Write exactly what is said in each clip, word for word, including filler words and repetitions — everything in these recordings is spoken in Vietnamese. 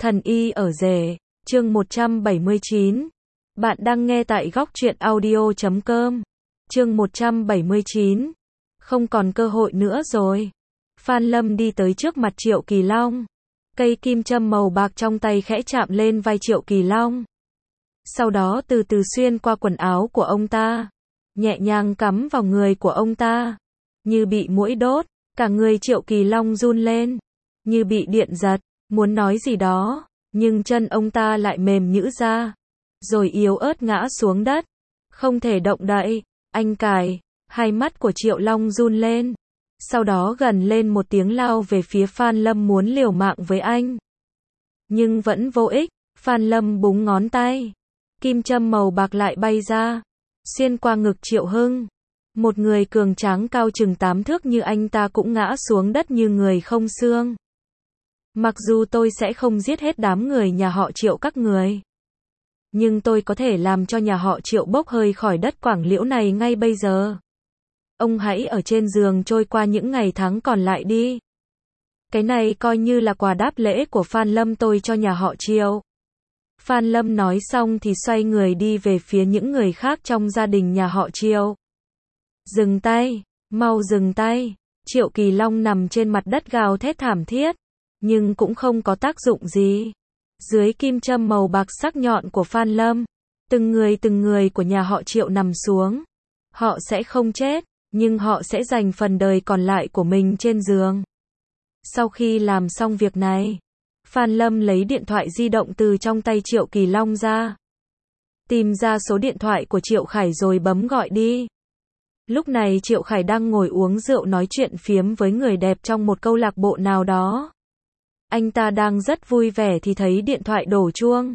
Thần y ở rể, chương một trăm bảy mươi chín. Bạn đang nghe tại góc truyện audio chấm com. Chương một trăm bảy mươi chín. Không còn cơ hội nữa rồi. Phan Lâm đi tới trước mặt Triệu Kỳ Long. Cây kim châm màu bạc trong tay khẽ chạm lên vai Triệu Kỳ Long. Sau đó từ từ xuyên qua quần áo của ông ta, nhẹ nhàng cắm vào người của ông ta. Như bị muỗi đốt, cả người Triệu Kỳ Long run lên, như bị điện giật, muốn nói gì đó, nhưng chân ông ta lại mềm nhũn ra, rồi yếu ớt ngã xuống đất, không thể động đậy. Anh cài, hai mắt của Triệu Long run lên, sau đó gần lên một tiếng lao về phía Phan Lâm muốn liều mạng với anh. Nhưng vẫn vô ích, Phan Lâm búng ngón tay, kim châm màu bạc lại bay ra, xuyên qua ngực Triệu Hưng. Một người cường tráng cao chừng tám thước như anh ta cũng ngã xuống đất như người không xương. Mặc dù tôi sẽ không giết hết đám người nhà họ Triệu các người, nhưng tôi có thể làm cho nhà họ Triệu bốc hơi khỏi đất Quảng Liễu này ngay bây giờ. Ông hãy ở trên giường trôi qua những ngày tháng còn lại đi. Cái này coi như là quà đáp lễ của Phan Lâm tôi cho nhà họ Triệu. Phan Lâm nói xong thì xoay người đi về phía những người khác trong gia đình nhà họ Triệu. Dừng tay, mau dừng tay. Triệu Kỳ Long nằm trên mặt đất gào thét thảm thiết, nhưng cũng không có tác dụng gì. Dưới kim châm màu bạc sắc nhọn của Phan Lâm, từng người từng người của nhà họ Triệu nằm xuống. Họ sẽ không chết, nhưng họ sẽ dành phần đời còn lại của mình trên giường. Sau khi làm xong việc này, Phan Lâm lấy điện thoại di động từ trong tay Triệu Kỳ Long ra, tìm ra số điện thoại của Triệu Khải rồi bấm gọi đi. Lúc này Triệu Khải đang ngồi uống rượu nói chuyện phiếm với người đẹp trong một câu lạc bộ nào đó. Anh ta đang rất vui vẻ thì thấy điện thoại đổ chuông.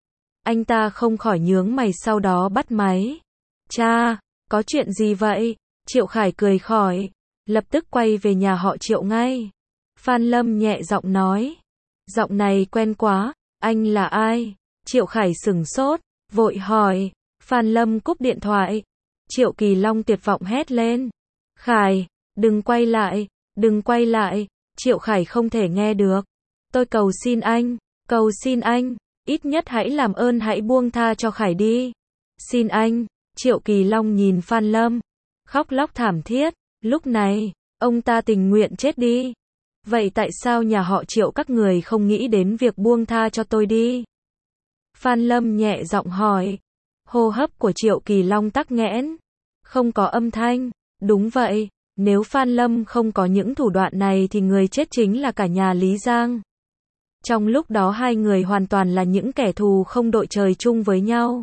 Anh ta không khỏi nhướng mày, sau đó bắt máy. Cha, có chuyện gì vậy? Triệu Khải cười khỏi, lập tức quay về nhà họ Triệu ngay. Phan Lâm nhẹ giọng nói. Giọng này quen quá, anh là ai? Triệu Khải sửng sốt, vội hỏi. Phan Lâm cúp điện thoại. Triệu Kỳ Long tuyệt vọng hét lên. Khải, đừng quay lại, đừng quay lại. Triệu Khải không thể nghe được. Tôi cầu xin anh, cầu xin anh, ít nhất hãy làm ơn hãy buông tha cho Khải đi. Xin anh. Triệu Kỳ Long nhìn Phan Lâm, khóc lóc thảm thiết. Lúc này, ông ta tình nguyện chết đi. Vậy tại sao nhà họ Triệu các người không nghĩ đến việc buông tha cho tôi đi? Phan Lâm nhẹ giọng hỏi. Hô hấp của Triệu Kỳ Long tắc nghẽn, không có âm thanh. Đúng vậy, nếu Phan Lâm không có những thủ đoạn này thì người chết chính là cả nhà Lý Giang. Trong lúc đó hai người hoàn toàn là những kẻ thù không đội trời chung với nhau.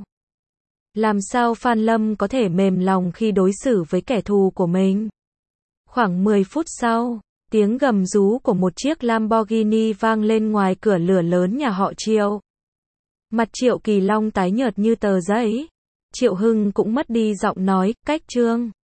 Làm sao Phan Lâm có thể mềm lòng khi đối xử với kẻ thù của mình? Khoảng mười phút sau, tiếng gầm rú của một chiếc Lamborghini vang lên ngoài cửa lửa lớn nhà họ Triệu. Mặt Triệu Kỳ Long tái nhợt như tờ giấy. Triệu Hưng cũng mất đi giọng nói, cách trương.